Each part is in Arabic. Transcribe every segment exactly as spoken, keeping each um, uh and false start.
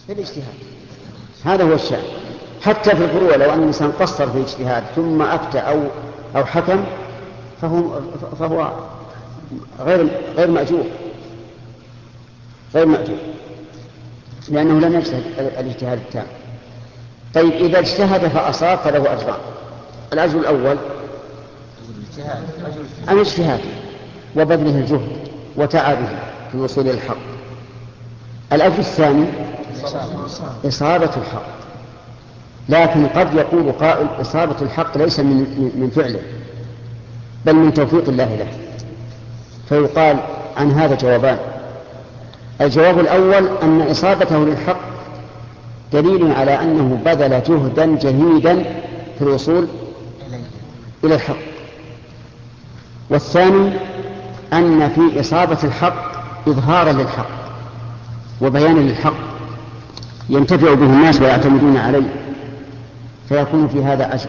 في الاجتهاد. هذا هو الشأن. حتى في الفروع لو أن الإنسان قصر في الاجتهاد ثم أفتى أو أو حكم فهو فهو غير غير مأجور غير مأجور لأنه لم يجتهد الاجتهاد التام. طيب إذا اجتهد فأصاب فله أجران. الأجر الأول الاجتهاد وبذله الجهد وتعبه في الوصول إلى الحق. الأجر الثاني إصابة الحق. لكن قد يقول قائل إصابة الحق ليس من من فعله بل من توفيق الله له، فيقال عن هذا جوابان. الجواب الأول أن إصابته للحق دليل على أنه بذل جهدا جهيدا في الوصول إلى الحق. والثاني أن في إصابة الحق إظهارا للحق وبيانا للحق ينتفع به الناس ويعتمدون عليه، فيكون في هذا أجر.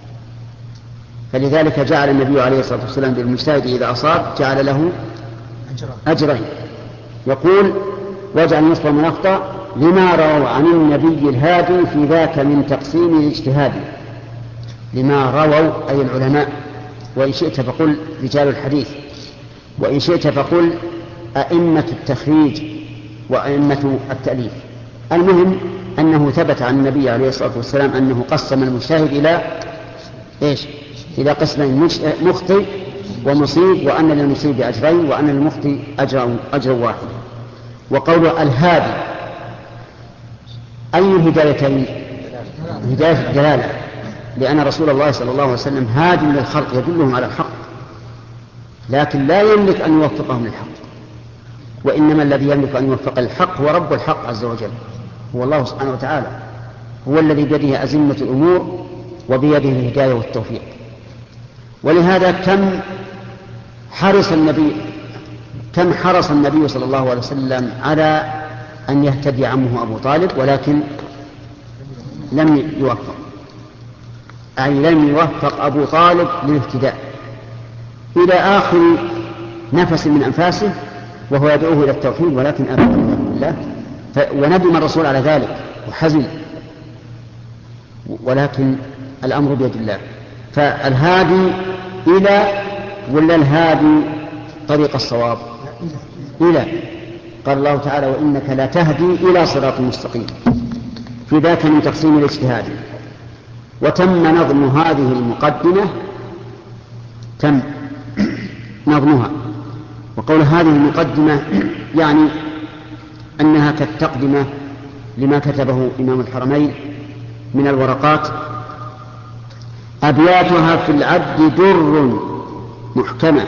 فلذلك جعل النبي عليه الصلاة والسلام للمجتهد إذا أصاب جعل له أجرين. يقول واجعل نصف من أخطأ لما رووا عن النبي الهادي في ذاك من تقسيم الاجتهاد. لما رووا أي العلماء، وإن شئت فقل رجال الحديث، وإن شئت فقل أئمة التخريج وأئمة التأليف. المهم أنه ثبت عن النبي عليه الصلاة والسلام أنه قسم المجتهد إلى إيش؟ إلى قسمين، مخطئ ومصيب، وأن للمصيب أجرين وأن للمخطئ أجر, أجر واحد. وقول الهادي أي الهدايتين؟ هداية الدلالة، لأن رسول الله صلى الله عليه وسلم هادي للخلق يدلهم على الحق، لكن لا يملك أن يوفقهم للحق، وإنما الذي يملك أن يوفق للحق هو رب الحق عز وجل، هو الله سبحانه وتعالى، هو الذي بيده أزمة الأمور وبيده الهداية والتوفيق. ولهذا كم حرص النبي كم حرص النبي صلى الله عليه وسلم على أن يهتدي عمه أبو طالب، ولكن لم يوفق، أي لم يوفق أبو طالب للاهتداء إلى آخر نفس من أنفاسه وهو يدعوه إلى التوحيد، ولكن أبى الله، وندم الرسول على ذلك وحزن، ولكن الأمر بيد الله. فالهادي إلى ولا الهادي طريق الصواب؟ إلى. قال الله تعالى وإنك لا تهدي إلى صراط مستقيم، في ذاك من تقسيم الاجتهاد. وتم نظم هذه المقدمة، تم نظمها. وقول هذه المقدمة يعني أنها كالتقدمة لما كتبه إمام الحرمين من الورقات. أبياتها في العد در محكمة.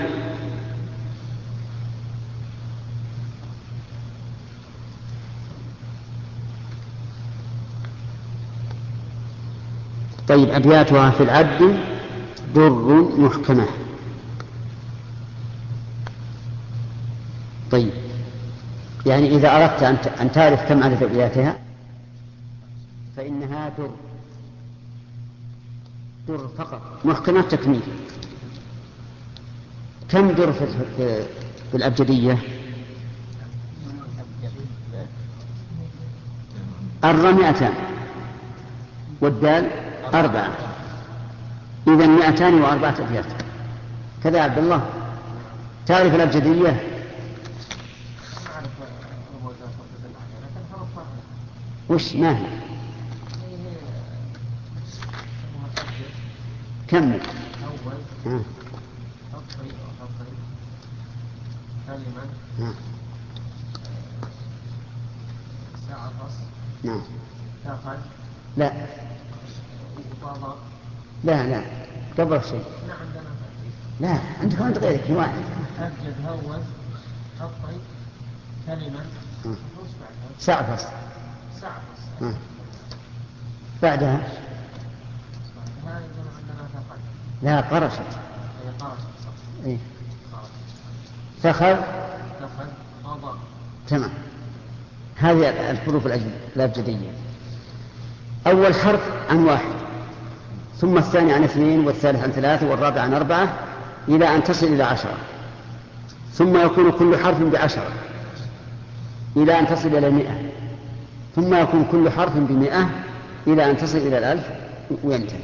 طيب أبياتها في العد در محكمة. طيب يعني إذا أردت أن تعرف كم عدد أبياتها فإنها در در فقط، محكمة تكميل. كم در في, في الأبجدية؟ الر مئتان والدال أربعة، إذن مئتان وأربعة أبيات. كذا يا عبد الله تعرف الأبجدية؟ وش ما هي؟ كمل. أول آه. أطفي أو أطفي كلمة نعم. ساعة فص نعم. تاخذ لا وضع لا لا قبل شيء. لا عندنا لا عندك أنت غيرك واحد. أبجد هوز أطفي كلمة آه. ساعة فص. ساعة فص آه. بعدها هذا عندنا تاخذ. لا قرشت. هي قرشت صح. إيه. فخر. تاخذ وضع. تمام. هذه الحروف الأبجدية. أول حرف عن واحد، ثم الثاني عن اثنين، والثالث عن ثلاثة، والرابع عن أربعة، إلى أن تصل إلى عشرة، ثم يكون كل حرف بعشرة إلى أن تصل إلى مئة، ثم يكون كل حرف بمئة إلى أن تصل إلى الألف وينتهي.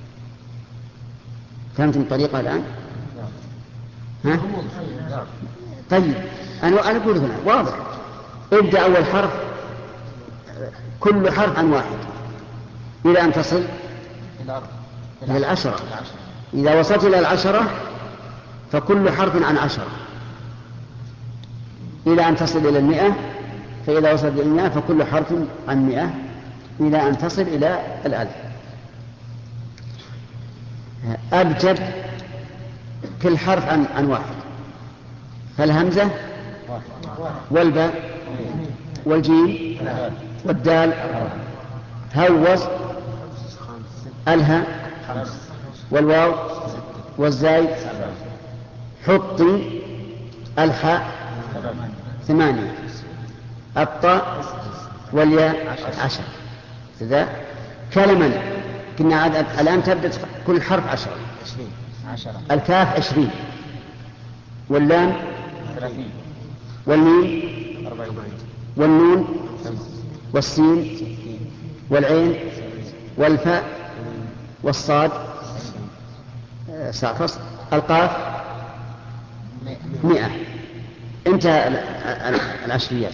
فهمتم الطريقة الآن؟ ها؟ طيب أنا أنا أقول هنا واضح. ابدأ أول حرف كل حرف عن واحد إلى أن تصل إلى العشرة. إذا وصلت إلى العشرة فكل حرف عن عشرة إلى أن تصل إلى المئة، فإذا وصلت إلى المئة فكل حرف عن مئة إلى أن تصل إلى الألف. أبجد كل حرف عن, عن واحد، فالهمزة والباء والجيم والدال. هوز الها والواو والزاي. حطي الحاء ثمانية. الطاء والياء عشر. إذا كلما كنا عدد الآن تبدأ كل حرف عشر. الكاف عشرين واللام والميم والنون والسين والعين والفاء والصاد سافص. القاف مئة. انتهى العشريات.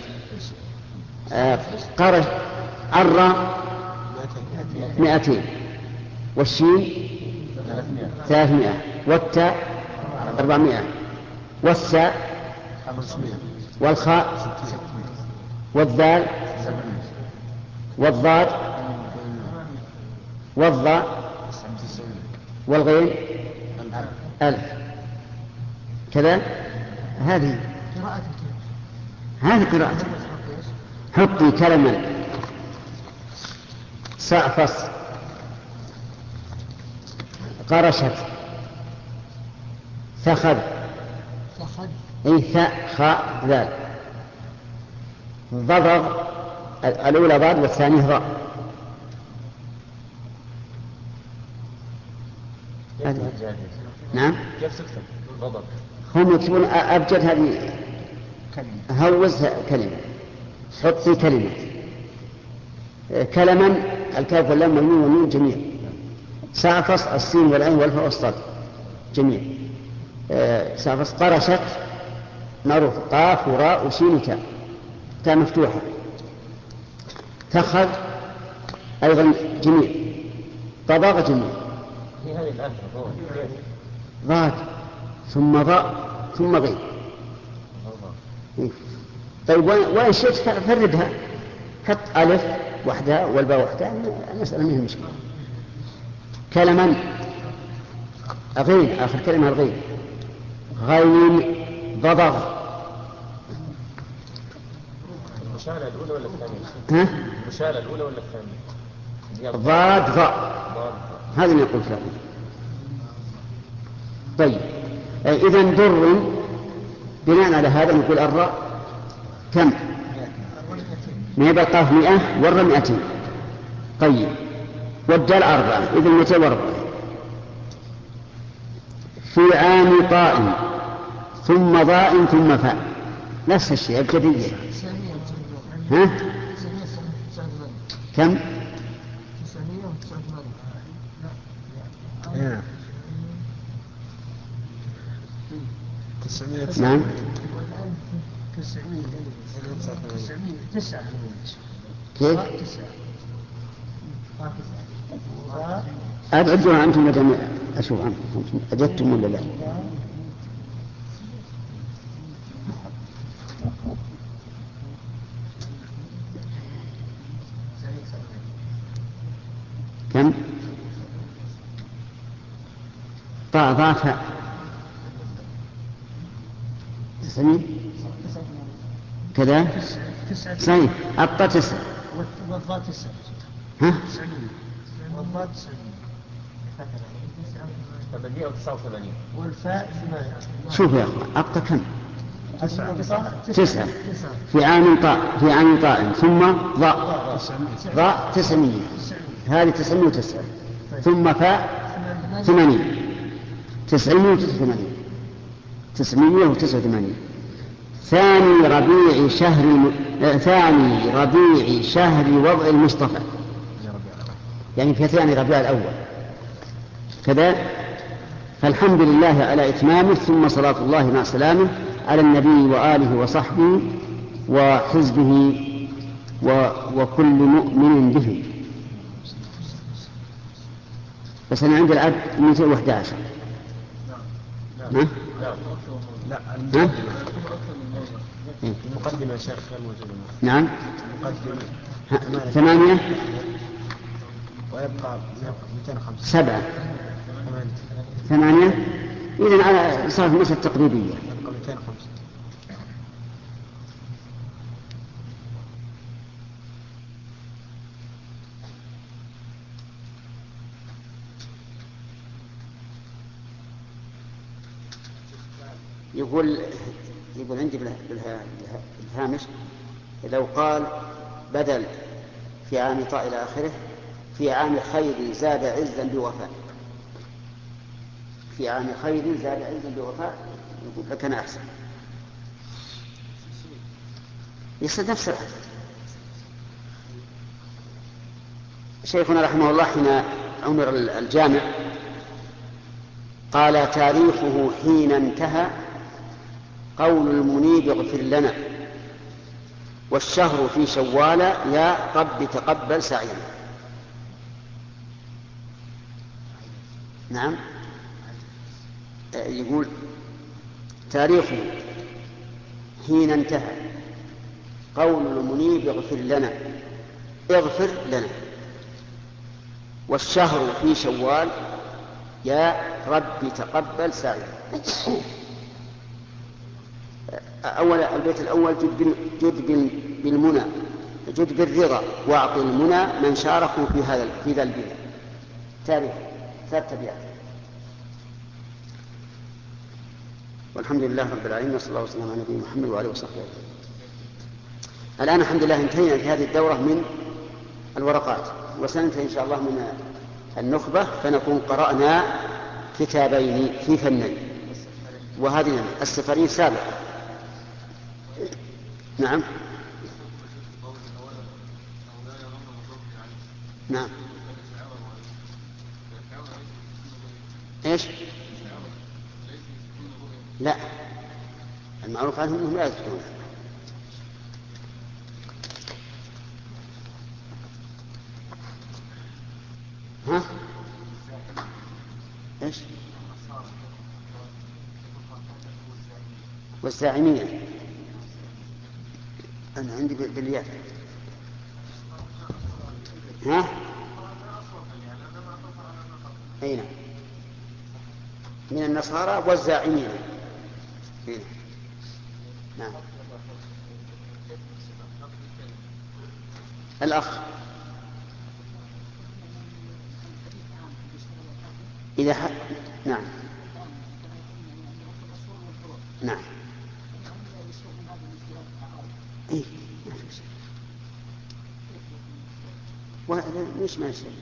قرش الراء مئتين والشين ثلاثمائة والتاء أربعمائة والساء والخاء والذال والضاد والضاء والغين ألف. كذا هذه هذه قراءة. حطي كلمة سأفص قرشت ثخذ اي ثاء خاء ذال. ضضغ الأولى ضاد والثانية ضاء. نعم كيف تكتب ضضغ؟ هم يكتبون أبجد هذه هوز كلمة. حطي كلمة كلما الكاف واللام والميم والنون جميع. سافص السين والعين والفاء والصاد جميع. سافص قرشت معروف قاف وراء وسين وتاء تاء مفتوحة. تخذ أيضا جميع. ضضغ جميع. ضاد ثم ضاء ثم غين. طيب وإن شئت فردها حط ألف وحدها والباء وحدها. المسألة منها مشكلة. كلما غين آخر كلمة الغين. غين ضضغ. المشالة الأولى ولا الثانية؟ ها؟ المشالة الأولى ولا الثانية؟ ضاد ضاء. هذا اللي يقول فيه. طيب إذن در بناء على هذا نقول الراء كم؟ ما يبقى القاف مئة والراء مئتين. طيب والدال أربعة إذن مئتين وأربعة. في عام طاء ثم ضاء ثم فاء نفس الشيء الجديد. ها؟ كم؟ نعم كيف؟ أبعدوا أنتم مدام أشوف عنكم أجدتم ولا لا؟ كم؟ طاء ضاء فاء تسعين كذا صحيح. الطاء تسعة والضاء تسعة. ها؟ والضاء تسعين. ثمانية وتسعة وثمانين. والفاء ثمانية. شوف يا أخوان الطاء كم؟ تسعة. تسعة. في عام طاء في عام طاء ثم ضاء ضاء تسعمية. هذه تسعمية وتسعة. ثم فاء ثمانية. تسعمية وتسعة وثمانين. تسعمية وتسعة وثمانين. ثاني ربيع شهر الم... ثاني ربيع شهر وضع المصطفى، يعني في ثاني ربيع الأول كذا. فالحمد لله على إتمامه، ثم صلاة الله مع سلامه على النبي وآله وصحبه وحزبه و... وكل مؤمن به. بس أنا عندي العدد مئتين وأحد عشر. لا لا لا المقدمة يا شيخ غير موجودة. نعم مقدمة ثمانية ويبقى مئتين وخمسة سبعة ثمانية. إذن على صارت مسألة تقريبية. يبقى مئتين وخمسة. يقول يقول عندي بالهامش لو قال بدل في عام طاء إلى آخره في عام خير زاد عزا بوفاء، في عام خير زاد عزا بوفاء، يقول لكان أحسن، يصير نفس العدد. شيخنا رحمه الله حين عمر الجامع قال تاريخه حين انتهى قول المنيب اغفر لنا، والشهر في شوال يا رب تقبل سعينا. نعم يقول تاريخه حين انتهى قول المنيب اغفر لنا، اغفر لنا، والشهر في شوال يا رب تقبل سعينا. أول البيت الأول جد, جد بالمنى، جد بالرضا، واعطي المنى من شاركوا في هذا في ذا البيت. تاريخ ثلاث أبيات. والحمد لله رب العالمين، وصلى الله وسلم على نبينا محمد وعلى اله وصحبه اجمعين. الآن الحمد لله انتهينا في هذه الدورة من الورقات، وسننتهي إن شاء الله من النخبة، فنكون قرأنا كتابين في فنين، وهذه السفرين سابقة. نعم نعم ايش؟ لا، المعروف عنهم انهم لا يثبتون. ها ايش؟ والزاعمين انا عندي بالياء. ها اين من النصارى والزاعمين. هنا. نعم الأخ إذا ح... نعم نعم إيه ما في شيء وش ما شيء.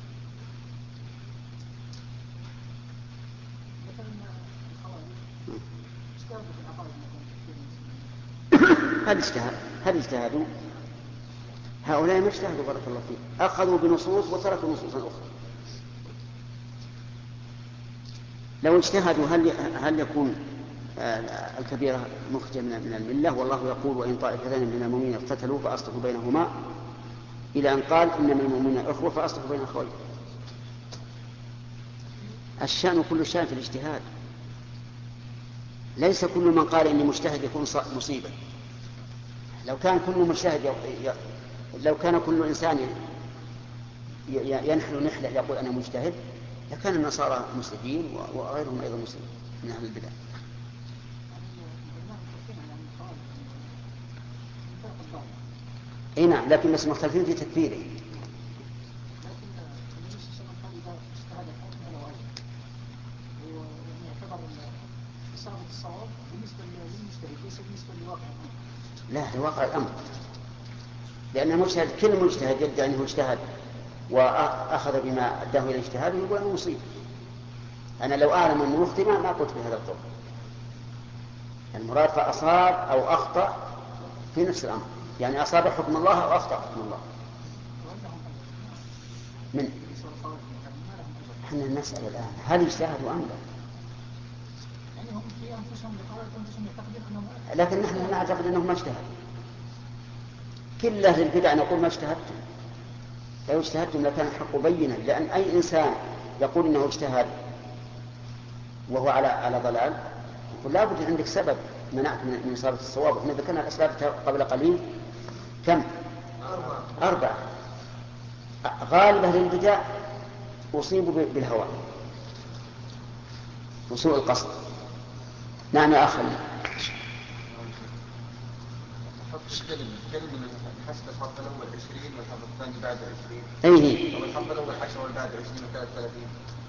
هل اجتهد هل اجتهدوا هؤلاء؟ ما اجتهدوا بارك الله فيك، أخذوا بنصوص وتركوا نصوصا أخرى. لو اجتهدوا هل هل يكون الكبيرة مخرجة من الملة؟ والله يقول وإن طائفتان من المؤمنين اقتتلوا فأصلحوا بينهما، إلى أن قال إنما المؤمنون إخوة فأصلحوا بين أخوين. الشأن كل شأن في الاجتهاد، ليس كل من قال إني مجتهد يكون مصيبا. لو كان كل مجتهد ي... ي... لو كان كل إنسان ينحل نحلة يقول أنا مجتهد لكان النصارى مسلمين وغيرهم أيضا مسلمين من أهل البدع. اي نعم، لكن بس مختلفين في تكفيره. لا، لواقع الأمر، لأن المجتهد كل مجتهد يدعي أنه اجتهد وأخذ بما أداه إلى اجتهاده يقول أنه مصيب. أنا لو أعلم أنه مخطئ ما قلت بهذا القول. المراد فأصاب أو أخطأ في نفس الأمر، يعني أصاب حكم الله أو أخطأ حكم الله. من احنا نسأل الآن هل اجتهدوا أم لا؟ يعني هم في أنفسهم بقرارة أنفسهم يعتقدون أنهم، لكن نحن نعتقد أنهم ما اجتهدوا. كل أهل البدع نقول ما اجتهدتم، لو اجتهدتم لكان الحق بينا، لأن أي إنسان يقول إنه اجتهد وهو على على ضلال يقول لا بد عندك سبب منعك من إصابة الصواب. احنا ذكرنا الأسباب قبل قليل كم؟ أربعة. أربعة. غالب أهل البدع أصيبوا بالهوى وسوء القصد. نعم يا أخي. حط كلمة كلمة حسب الحرف الأول عشرين والحرف الثاني بعد عشرين. أيه. أو الحرف الأول عشرة والبعد عشرين وثلاث ثلاثين.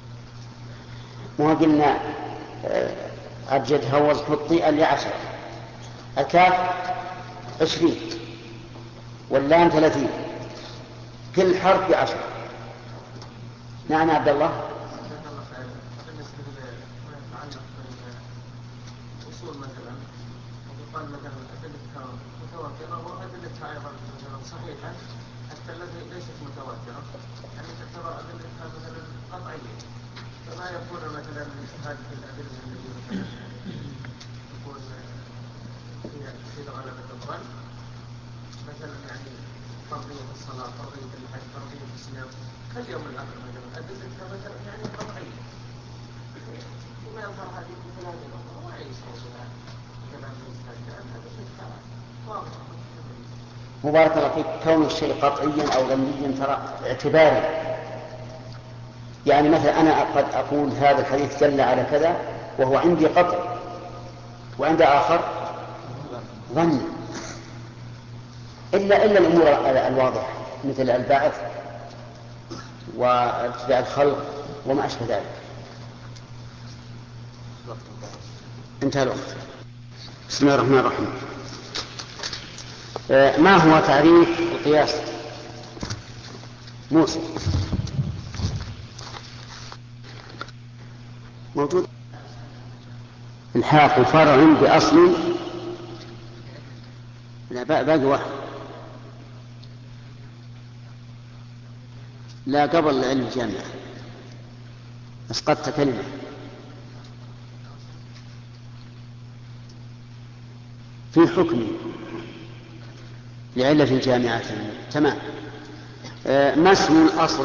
ما قلنا أبجد هوز حطي اللي عشرة، الكاف عشرين واللام ثلاثين، كل حرف بعشرة. نعم عبد الله. بالنسبة لما يتعلق بالأصول مثلا، يقال مثلا أدلتها متواترة وأدلتها أيضا مثلا صحيحة حتى التي ليست متواترة، يعني تعتبر أدلتها مثلا قطعية، فما يكون مثلا هذه الأدلة التي مثلا تكون فيها تفيد غلبة الظن، مثلا يعني فرضية الصلاة، فرضية الحج، فرضية الصيام كاليوم الآخر مثلا أدلتها مثلا يعني قطعية، وما يظهر هذه مثل هذه الأمور وما يشعر بها مثلا بالنسبة لأنها أدلتها واضحة. مبارك الله فيك. كون الشيء قطعيا أو ظنيا ترى اعتباري، يعني مثلا أنا قد أقول هذا الحديث دل على كذا وهو عندي قطع وعند آخر ظني، إلا إلا الأمور الواضحة مثل البعث وابتداء الخلق وما أشبه ذلك. انتهى الوقت. بسم الله الرحمن الرحيم. ما هو تعريف القياس؟ موسى موجود. الحاق فرع بأصل، لا باقي واحد، لا قبل العلم الجامعة أسقطت كلمة. في حكم لعلة جامعة. تمام. آه ما اسم الأصل؟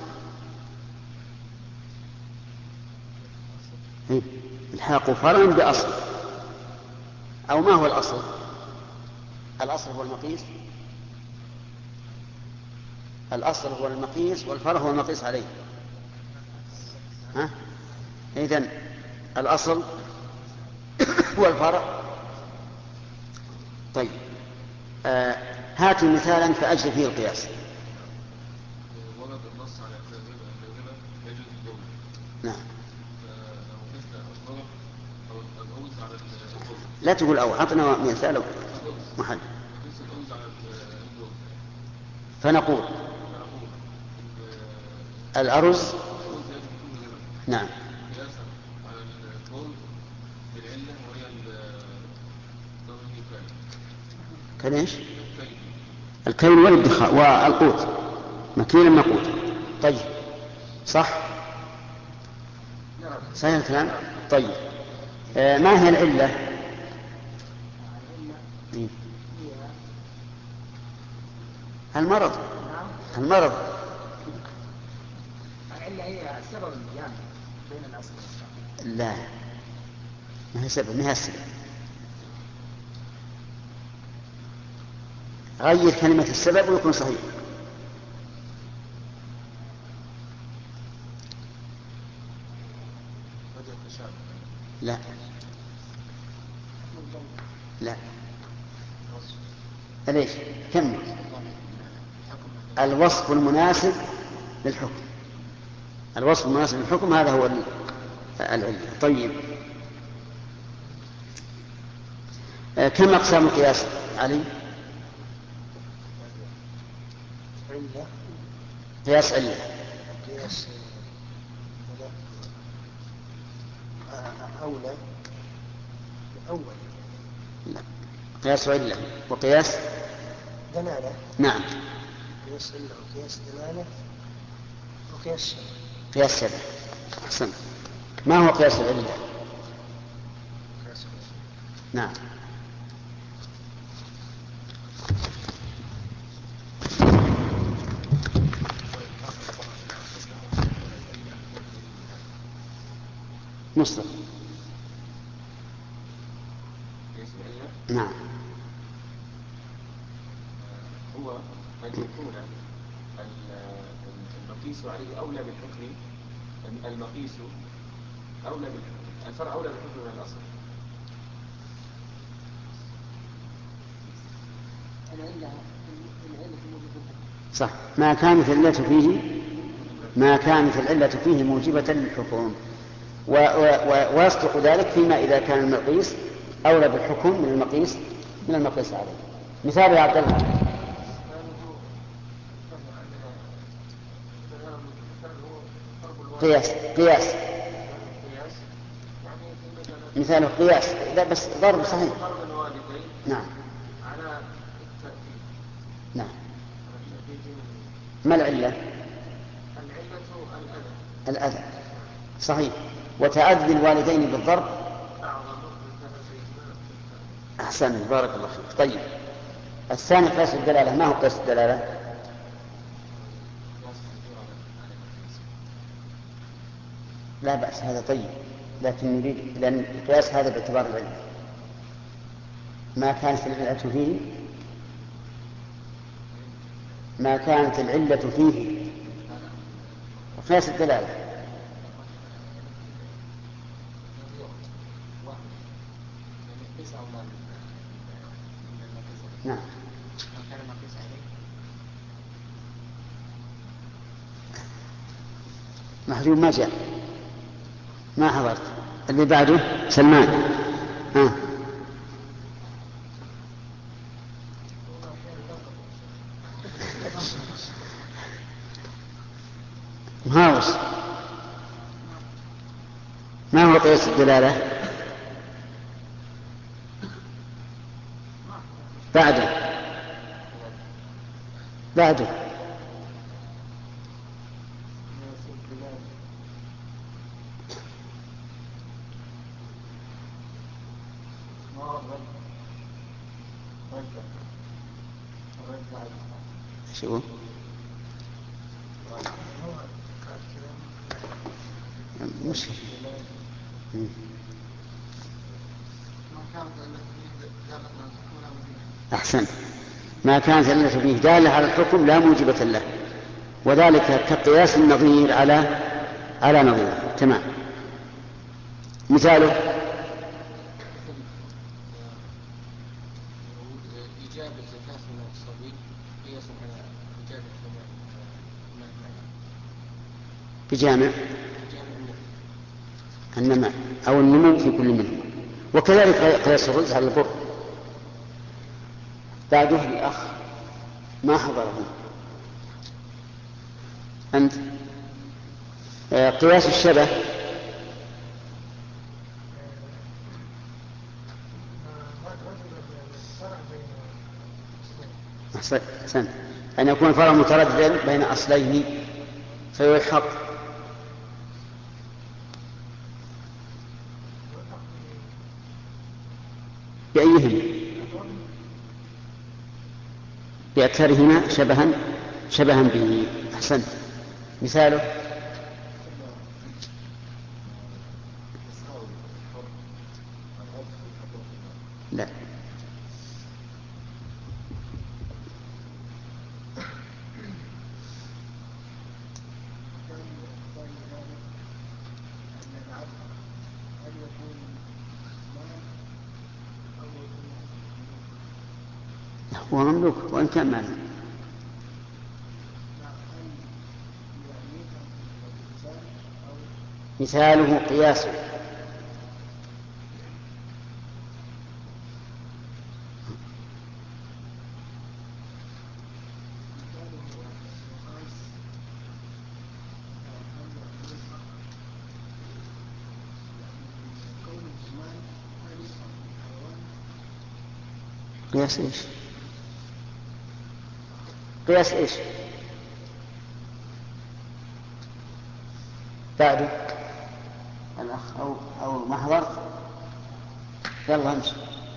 الحاق فرع بأصل، أو ما هو الأصل؟ الأصل هو المقيس، الأصل هو المقيس والفرع هو المقيس عليه. ها؟ إذن الأصل هو الفرع. طيب آه هات مثالا فأجل فيه القياس. ورد النص على الجاذبة يجوز الضوء. نعم. لو قست الضرب أو الأوز على الضوء. لا تقول أو، عطنا مثال محل. قست الأوز على الضوء. فنقول فنقول الأرز. الأوز يجب يكون غيره. نعم. قياسا على الضوء بالعلة وهي الضوء الكامل. كان ايش؟ الكيل. الكيل والادخار والقوت، مكيلا مقوت. طيب صح؟ صحيح الكلام. طيب آه ما هي العلة؟ المرض. المرض. العلة هي السبب الجامع بين الأصل والفرع. لا ما هي سبب، ما هي السبب. غير كلمة السبب ويكون صحيح. لا لا. ليش؟ كمل. الوصف المناسب للحكم، الوصف المناسب للحكم هذا هو العلة. طيب آه كم أقسام القياس علي؟ علة. قياس علة. قياس أولى أول لا. قياس علة وقياس دلالة. نعم. قياس علة وقياس دلالة وقياس شبه. قياس شبه. أحسن. ما هو قياس العلة؟ قياس نعم. مصدر. نعم. هو أن يكون المقيس عليه أولى بالحكم، المقيس أولى بالحكم، الفرع أولى بالحكم من الأصل. صح. ما كانت العلة فيه ما كانت العلة فيه موجبة للحكم، ويصدق ذلك فيما إذا كان المقيس أولى بالحكم من المقيس من المقيس عليه. مثال يا عبد الله. قياس قياس مثال قياس. لا بس ضرب صحيح. نعم. على التأكيد. نعم. ما العلة؟ العلة الأذى. الأذى صحيح. وتأذي الوالدين بالضرب أحسن. بارك الله فيك. طيب الثاني قياس الدلالة. ما هو قياس الدلالة؟ لا بأس هذا طيب، لكن نريد لأن القياس هذا باعتبار العلة. ما كانت العلة فيه ما كانت العلة فيه قياس الدلالة. نعم. محجوب ما جاء، ما حضرت. اللي بعده سلمان. ها. مهاوس. ما هو قياس الدلالة؟ بعده بعده شو مش أحسن. ما كانت العلة فيه دالة على الحكم لا موجبة له، وذلك كقياس النظير على على نظيره. تمام. مثاله إجابة زكاة من الصبي قياس على إجابة بجامع النماء أو النمو في كل منهم، وكذلك قياس الرز على البر. بعده الأخ ما حضره أنت. آه قياس الشبه. أحسنت. أن يكون فرع مترددا بين أصلين فيلحق بأيهما بأكثرهما شبها شبها به. أحسنت. مثاله لا. هو مملوك وإن كان مالك. مثاله قياسه. قياس إيش؟ قياس إيش؟ بعده الأخ أو أو محضر. يلا امشي.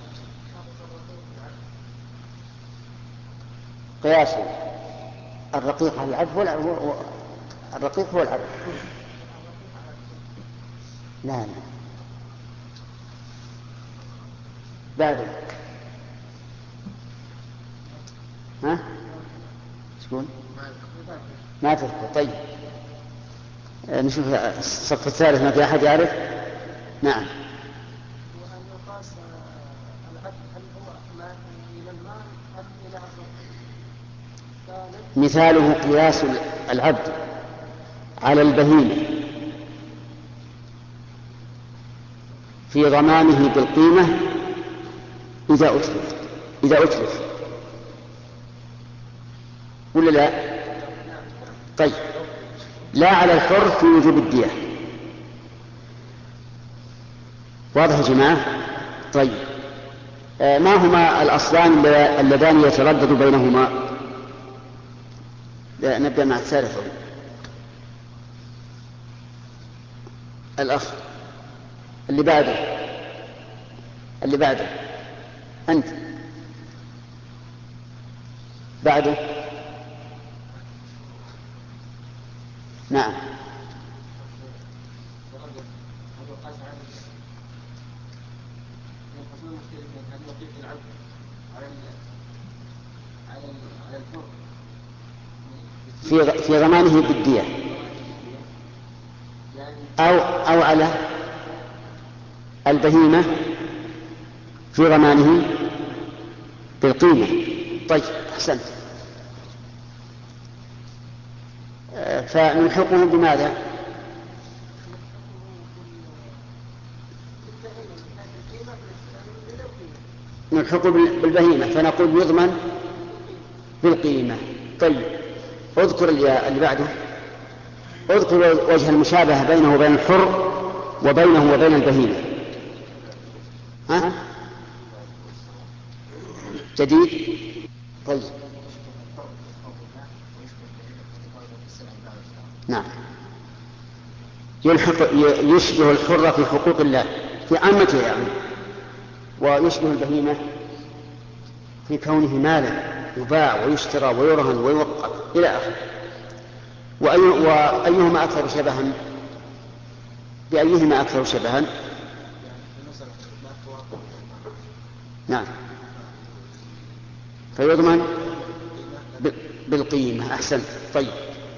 قياس الرقيق على العبد هو الرقيق هو العبد. لا لا بعده ها شكون ما تذكر. طيب نشوف الصف الثالث ما في أحد يعرف. نعم. وأن يقاس العبد هل هو ما إلى المال أم إلى الرقيق؟ مثاله قياس العبد على البهيمة في ضمانه بالقيمة إذا أتلف إذا أتلف ولا لا؟ طيب لا على الحر في وجوب الدية. واضح يا جماعة؟ طيب آه ما هما الأصلان اللذان يتردد بينهما؟ نبدأ مع الثالث. الأخ اللي بعده اللي بعده أنت بعده. نعم. في في ضمانه بالدية أو أو على البهيمة في ضمانه بالقيمة. طيب أحسنت. فنلحقه بماذا؟ نلحقه بالبهيمة فنقول يضمن بالقيمة. طيب اذكر اللي بعده. اذكر وجه المشابهة بينه وبين الحر وبينه وبين البهيمة. ها؟ جديد. طيب نعم. يلحق يشبه الحر في حقوق الله في عامته يعني، ويشبه البهيمة في كونه مالا يباع ويشترى ويرهن ويوقف إلى آخره. وأي وأيهما أكثر شبها؟ بأيهما أكثر شبها؟ نعم فيضمن بالقيمة. أحسنت. طيب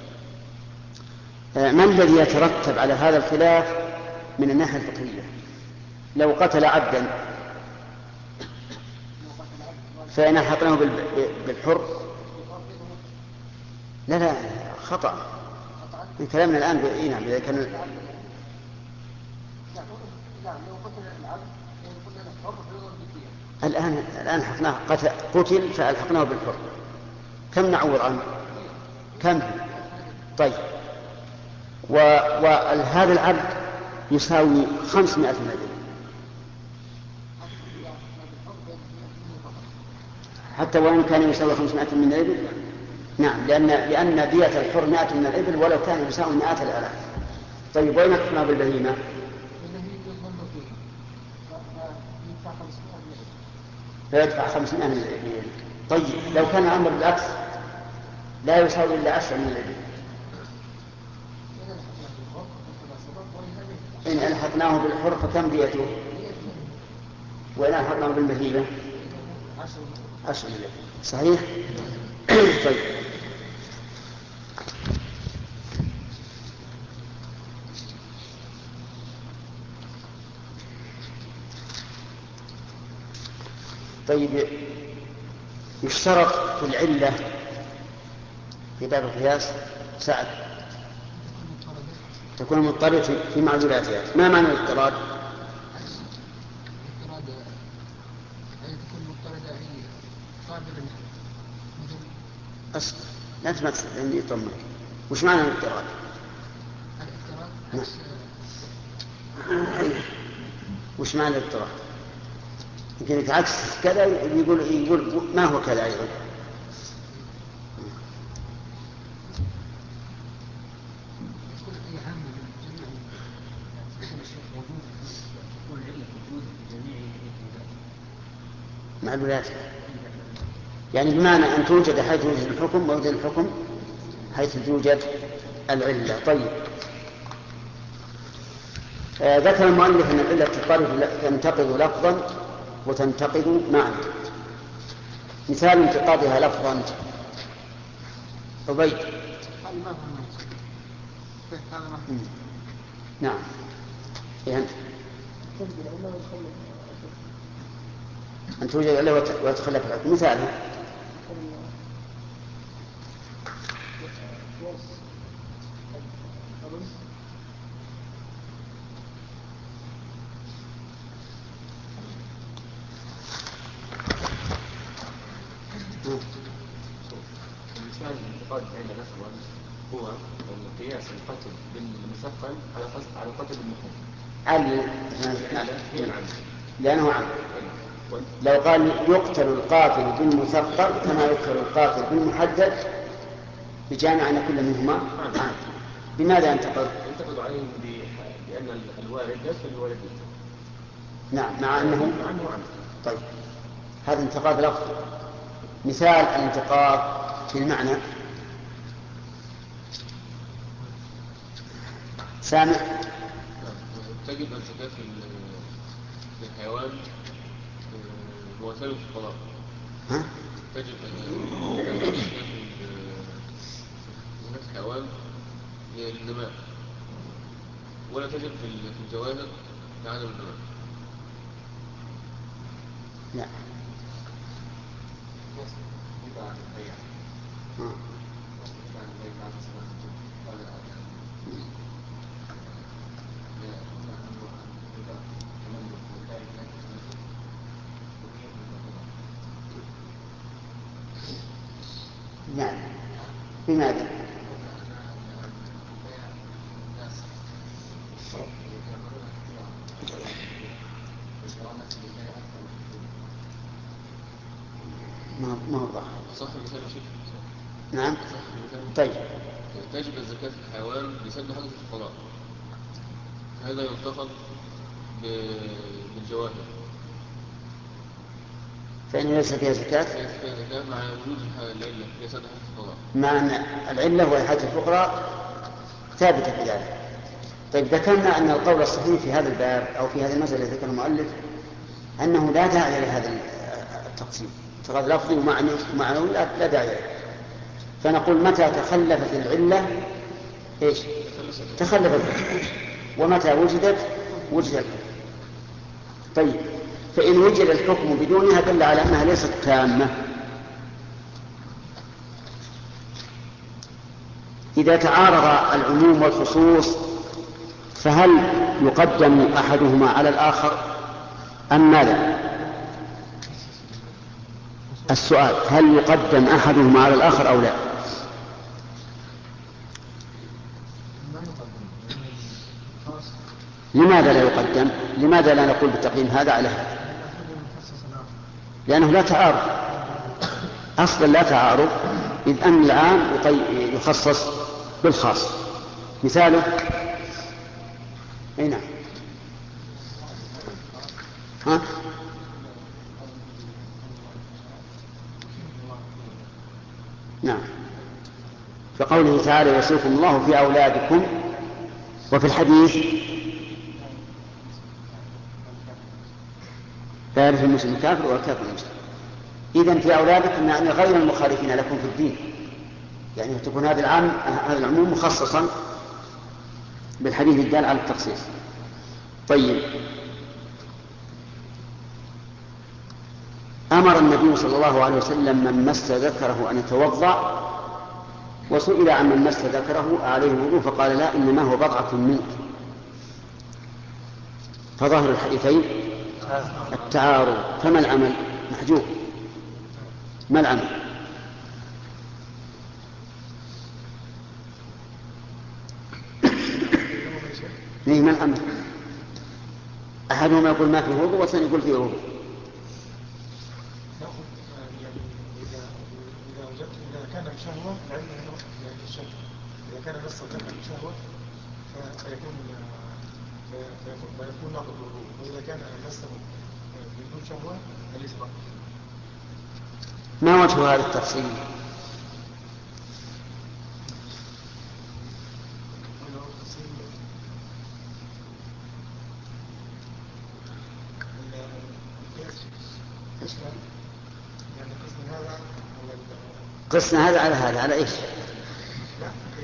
ما الذي يترتب على هذا الخلاف من الناحية الفقهية؟ لو قتل عبدا فإن ألحقناه بالحر؟ لا لا خطأ من كلامنا الآن. إيه نعم إذا كان الآن الآن حقناه قتل فألحقناه بالحر كم نعوض عنه؟ كم؟ طيب وهذا العبد يساوي خمسمائة من الإبل حتى وإن كان يساوي خمسمائة من الإبل. نعم لأن لأن دية الحر مائة من الإبل ولو كان يساوي مئات الآلاف. طيب وين حقناه بالبهيمة؟ فيدفع خمسمائة من الإبل. طيب لو كان الأمر بالعكس لا يساوي إلا عشرة من الإبل، إن ألحقناه بالحر فكم ديته؟ وإن ألحقناه بالبهيمة عشرة من الإبل. صحيح. طيب طيب يشترط في العلة في باب القياس سعد تكون مضطردة في معذوراتها. ما معنى الاضطراد؟ أصل لا تمثل لأني يطمن. وش معنى الاضطراد؟ وش معنى الاضطراد؟ يمكن يتعكس كذا يقول يقول ما هو كذا أيضا. مع الولايات يعني بمعنى أن توجد حيث يوجد الحكم ويوجد الحكم حيث توجد العلة. طيب آه ذكر المؤلف أن العلة تنتقض لفظا وتنتقض معنى. مثال انتقاضها لفظا عبيد. نعم يعني أن توجد العلة ويتخلف الحكم. مثاله المثال الانتقاد بين لفظا هو القياس القتل بالمثقل على قتل على قتل المحرم. عدل لأنه عدل. لو قال يقتل القاتل بالمثقل كما يقتل القاتل بالمحدد بجامع أن كل منهما عدل. بماذا ينتقد؟ ينتقد عليه بأن الوارد يدخل الوارد. نعم مع أنه عدل. طيب هذا انتقاد لفظي. مثال الانتقاد في المعنى سامع. تجب الزكاة في الحيوان مواساة الفقراء. ها؟ تجب الزكاة في الحيوان للنماء ولا تجب في الجواهر لعدم النماء. لا. نعم بماذا؟ ما ما هو ضحك. صح المثال شيء. نعم. طيب. تجب الزكاة في الحيوان لسد حاجة الفقراء. هذا ينتقد بالجواهر. فإن ليس فيها زكاة. فيها زكاة مع وجود العلة لسد حاجة الفقراء. مع أن العلة وحاجة الفقراء ثابتة في ذلك. طيب ذكرنا أن القول الصحيح في هذا الباب أو في هذه المسألة ذكر المؤلف أنه لا داعي لهذا التقسيم. انتقاد لفظي ومعنى ومعنوي لا داعي له. فنقول متى تخلفت العلة إيش؟ تخلف الحكم. ومتى وجدت وجد الحكم. طيب فإن وجد الحكم بدونها دل على أنها ليست تامة. إذا تعارض العموم والخصوص فهل يقدم أحدهما على الآخر أم ماذا؟ السؤال هل يقدم أحدهما على الآخر أو لا؟ لماذا لا يقدم؟ لماذا لا نقول بتقديم هذا على هذا؟ لأنه لا تعارض أصلا، لا تعارض، إذ أن العام يخصص بالخاص. مثاله أي نعم. ها؟ نعم فقوله تعالى يوصيكم الله في أولادكم. وفي الحديث لا يرث المسلم الكافر والكافر المسلم. إذن في أولادكم يعني غير المخالفين لكم في الدين، يعني تكون هذا العام هذا العموم مخصصا بالحديث الدال على التخصيص. طيب أمر النبي صلى الله عليه وسلم من مس ذكره أن يتوضأ، وسئل عن من مس ذكره عليه الوضوء فقال لا إنما هو بضعة منك. فظاهر الحديثين التعارض، فما العمل؟ محجوب. ما العمل؟ ليه ما العمل؟ أحدهما يقول ما فيه وضوء والثاني يقول فيه وضوء. كان مسه جمع شهوة فيكون فيكون ناقض الوضوء، وإذا كان مسه بدون شهوة فليس ناقض. ما وجه هذا التفصيل؟ يعني قسم هذا قسنا هذا على هذا على ايش؟ لا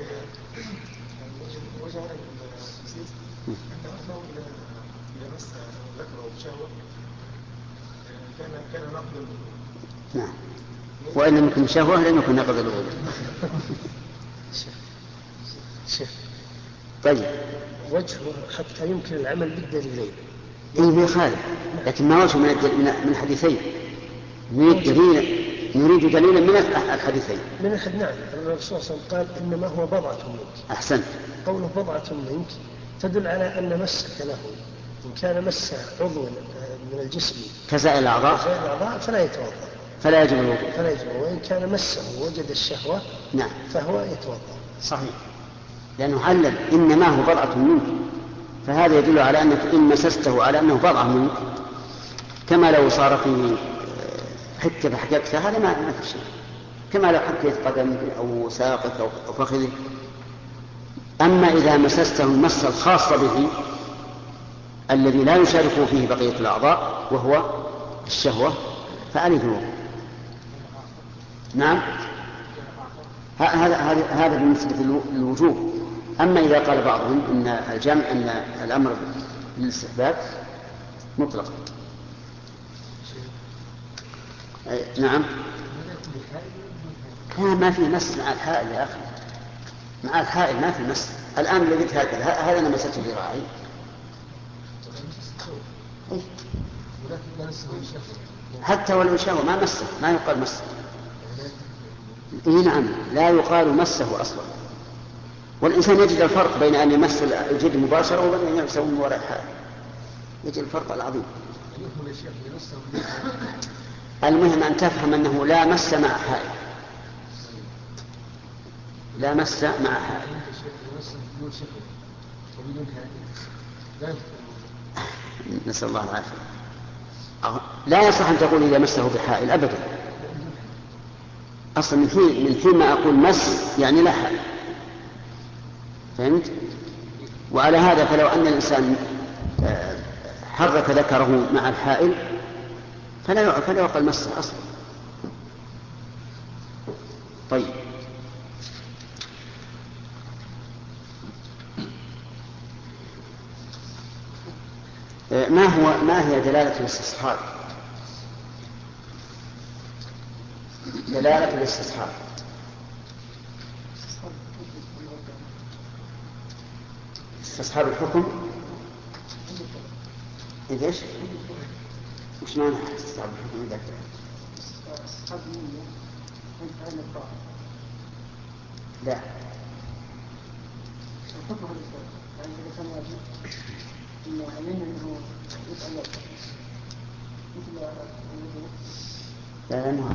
وجه هذا التفصيل أنه إذا مس ذكره بشهوة كان كان نقض. نعم، وإن لم يكن شهوة لم يكن نقض الوضوء. طيب وجهه حتى يمكن العمل بالدليلين. إيه في خالد، لكن ما وجه من من الحديثين؟ نريد دليلا، نريد دليلا من الحديثين. من الحد نعم، الرسول صلى الله عليه وسلم قال إنما هو بضعة منك. أحسنت. قوله بضعة منك تدل على أن مسك له إن كان مس عضو من الجسم كسائر الأعضاء كسائر الأعضاء فلا يتوضأ، فلا يجب الوضوء. فلا يجب. وإن كان مسه وجد الشهوة نعم فهو يتوضأ. صحيح، لأنه علل إنما هو بضعة منك، فهذا يدل على أنك إن مسسته على أنه بضعة منك، كما لو صار في حتة فحككتها هذا ما في شيء، كما لو حكيت قدم أو ساقك أو فخذك. أما إذا مسسته المسة الخاصة به الذي لا يشارك فيه بقية الأعضاء وهو الشهوة فعليه الوضوء. نعم، هذا هذا بالنسبة للوجوب. أما إذا قال بعضهم إن الجمع أن الأمر للاستحباب مطلق. نعم، ما في مس مع الحائل يا أخي، مع الحائل ما في مس. الآن اللي قلت هكذا هذا أنا مسته ذراعي حتى ولو شهوة ما مسه، ما يقال مسه. إيه نعم، لا يقال مسه أصلا. والإنسان يجد الفرق بين أن يمس الجلد مباشرة وبين أن يمسه من وراء الحائل، يجد الفرق العظيم. المهم أن تفهم أنه لا مس مع حائل، لا مس مع حائل. نسأل الله العافية. لا يصح أن تقول إذا مسه بحائل أبدا، أصلا من حين, من حين ما أقول مس يعني لا حائل، فهمت؟ وعلى هذا فلو أن الإنسان حرك ذكره مع الحائل فلا فلا يقال مسه أصلا. طيب، ما هو ما هي دلالة الاستصحاب؟ دلالة الاستصحاب استصحاب الحكم. إيش؟ وش معنى استصحاب الحكم إذا كان؟ لا، لا لا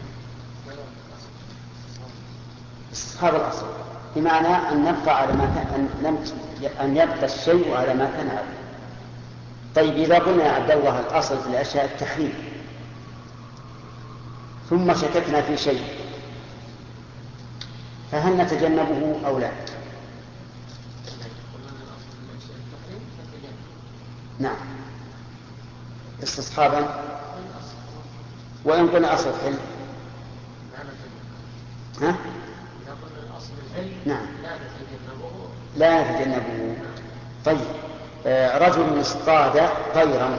استصحاب الأصل بمعنى أن نبقى على ما كان، أن يبقى الشيء على ما كان عليه. طيب إذا قلنا يا عبد الله الأصل في الأشياء التحريم ثم شككنا في شيء فهل نتجنبه أو لا؟ نعم، استصحابا. وإن قلنا أصل حل ها؟ نعم لا نتجنبه. طيب، رجل اصطاد طيرا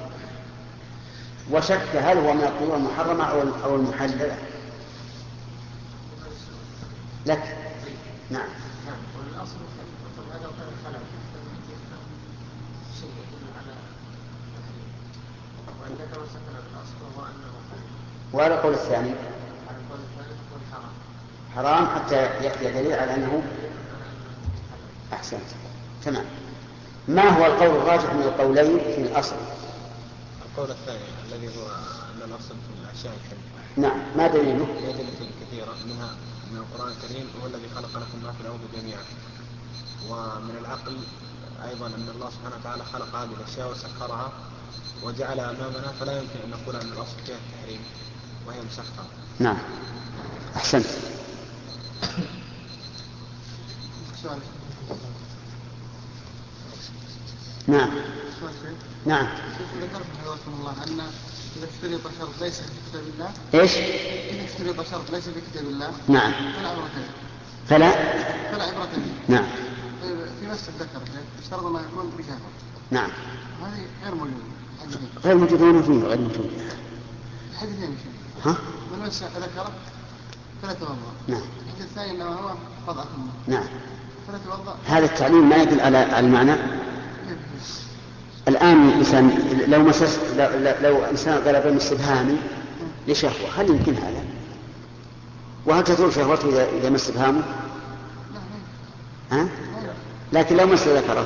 وشك هل هو من الطيور المحرمة أو المحللة لك. نعم، وعلى قول الثاني حرام حتى يأتي دليل على أنه أحسنت. تمام. ما هو القول الراجح من القولين في الأصل؟ القول الثاني الذي هو أن الأصل في الأشياء الحل. نعم، ما دليله؟ أدلة كثيرة منها من القرآن الكريم هو الذي خلق لكم ما في الأرض جميعا، ومن العقل أيضا أن الله سبحانه وتعالى خلق هذه الأشياء وسخرها وجعلها أمامنا، فلا يمكن أن نقول أن الأصل فيها التحريم وهي مسخرة. نعم، أحسنت. نعم نعم. ذكرت حفظكم الله أن إذا اشترط شرط ليس في كتاب الله. إيش؟ إذا اشترط شرط ليس في كتاب الله. نعم. فلا عبرة به. فلا. فلا عبرة به. نعم. في مسجد ذكر اشترط أنه يكون بشهوة. نعم. هذه غير موجودة. غير موجودة فيه غير موجودة. الحديثين شيء. ها؟ من مسح ذكره فلا توضأ. نعم. الحديث الثاني أنه هو وضع ثم. نعم. فلا توضأ. هذا التعليم ما يدل على المعنى. الآن إنسان لو مسس لو, لو إنسان ضرب بالاستبهام لشهوة هل يمكن هذا؟ وهل تزول شهوته إذا إذا مس إبهامه؟ ها؟ لكن لو مس ذكره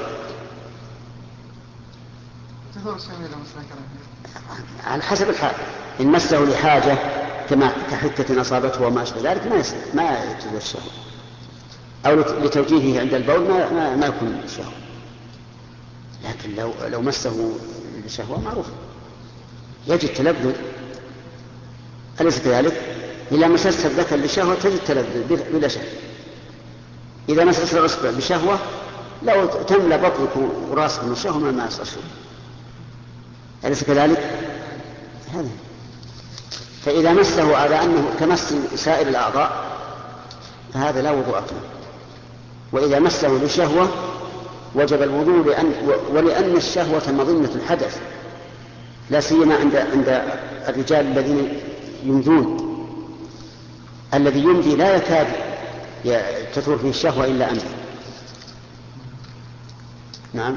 تزول الشهوة إذا مس ذكره. على حسب الحال. إن مسه لحاجة كما كحكة أصابته وما أشبه ذلك ما ما تزول الشهوة، أو لتوجيهه عند البول ما ما, ما يكون الشهوة. لكن لو لو مسه لشهوة معروف يجد تلذذ، أليس كذلك؟ إذا مسست الذكر لشهوة تجد تلذذ بلا شك. إذا مسست الأصبع بشهوة لو تملى بطنك وراسك من الشهوة ما يصير شيء، أليس كذلك؟ هذا. فإذا مسه على أنه كمس سائر الأعضاء فهذا لا وضوء له. وإذا مسه لشهوة وجب الوضوء لأن ولأن الشهوة مظنة الحدث، لا سيما عند عند الرجال الذين يمضون. الذي يمضي لا يكاد تثور فيه الشهوة إلا أنت. نعم.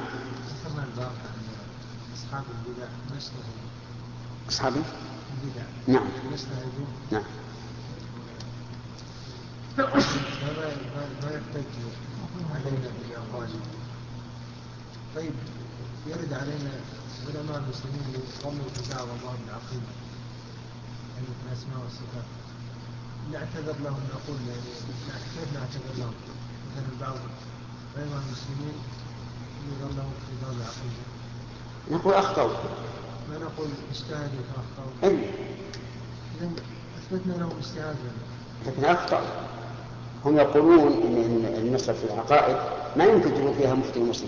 أصحاب البدع مستهدون. أصحاب البدع. نعم. مستهدون. نعم. ما يحتاج علينا بالأقوال. طيب يرد علينا علماء المسلمين يقوموا بدعوى الله بالعقيدة يعني في الأسماء والصفات، نعتذر لهم نقول يعني كيف نعتذر لهم؟ مثلا بعض علماء المسلمين يظهر لهم في باب العقيدة نقول أخطأوا، ما نقول اجتهدوا فأخطأوا. علم. إذن أثبتنا لهم اجتهادا لكن أخطأوا. هم يقولون إن المسألة في العقائد ما يمكن تكون فيها مفتي مسلم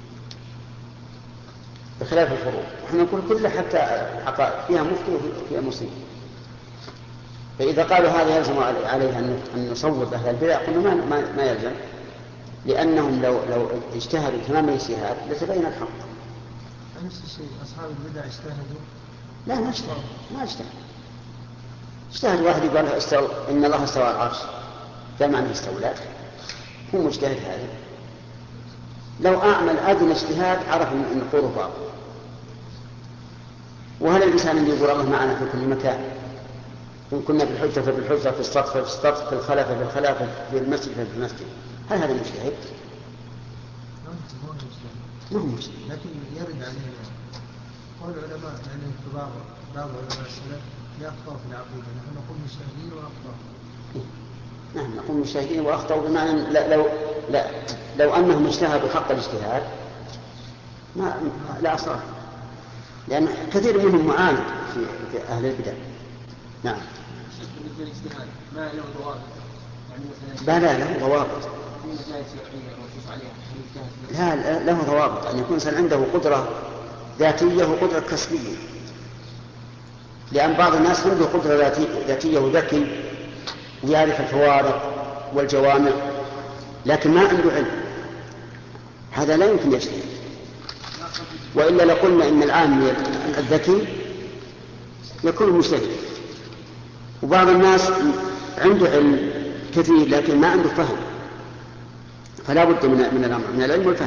بخلاف الفروع. نحن نقول كل حتى العقائد فيها مفتي وفيها مسلم. فإذا قالوا هذا يلزم عليه أن نصوب أهل البدع قلنا ما, ما, ما يلزم، لأنهم لو, لو اجتهدوا تمام الاجتهاد لتبين الحق. نفس الشيء أصحاب البدع اجتهدوا. لا ما اجتهد ما اجتهد اجتهد واحد يقول استو... إن الله استوى على العرش قال معنى استولى، هو مجتهد هذا. لو أعمل أدنى اجتهاد عرف أن قوله باطل. وهل الإنسان اللي يقول الله معنا في كل مكان، إن كنا في الحجة ففي الحجة، في السطح ففي السطح، في الخلافة في الخلافة، في المسجد ففي المسجد، هل هذا مجتهد؟ ما هو مجتهد. لكن يرد علينا قول العلماء يعني في بعض بعض علماء السلف يخطئوا في العقيدة، نحن نقول مجتهدين وأخطأوا. نعم نقول مجتهدين وأخطأوا بمعنى لا لو لا لو أنهم اجتهدوا حق الاجتهاد ما لا أصاب، لأن كثير منهم معاند في, في أهل البدع. نعم. بالنسبة للاجتهاد ما له ضوابط؟ يعني مثلا لا له ضوابط. في مسائل شرعية منصوص عليها لا له ضوابط، أن يكون إنسان عنده قدرة ذاتية وقدرة كسبية. لأن بعض الناس عنده قدرة ذاتية وذكي ويعرف الفوارق والجوامع لكن ما عنده علم، هذا لا يمكن يجتهد. وإلا لقلنا إن العامي الذكي يكون مجتهد، وبعض الناس عنده علم كثير لكن ما عنده فهم، فلا بد من من الأمر من العلم والفهم.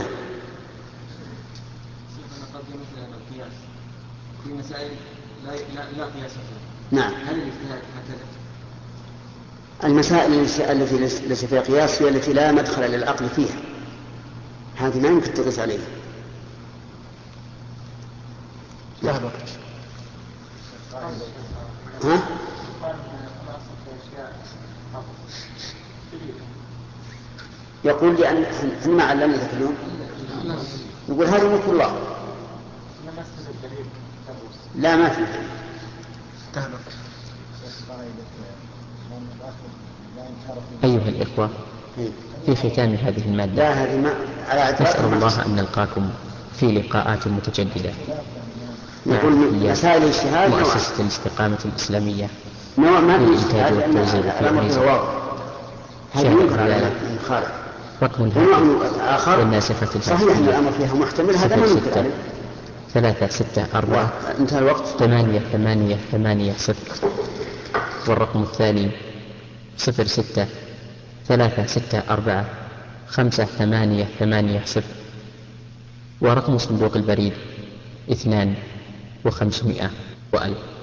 شيخنا قد مثل القياس في مسائل لا لا, لا قياس فيها. نعم. هل الاجتهاد هكذا؟ المسائل التي ليس فيها قياس هي التي لا مدخل للعقل فيها، هذه ما يمكن تقيس عليها. لا بقى. ها؟ يقول لأن احنا ما علمنا ذاك اليوم يقول هذا ملك الله. لا ما في أيها الإخوة، في ختام هذه المادة لا هذه ما على نسأل الله أن نلقاكم في لقاءات متجددة مع يقول مسائل الاجتهاد مؤسسة الاستقامة الإسلامية نوع ما في للإنتاج والتوزيع في العنيزة. شهر الرياض رقم الهاتف والناسخة الفاتحة صحيح أن الأمر فيها محتمل هذا ما ننكر عليه. ثلاثة ستة أربعة انتهى الوقت. ثمانية ثمانية ثمانية صفر. والرقم الثاني صفر ستة ثلاثة ستة أربعة خمسة ثمانية ثمانية صفر. ورقم صندوق البريد اثنان وخمسمائة وألف.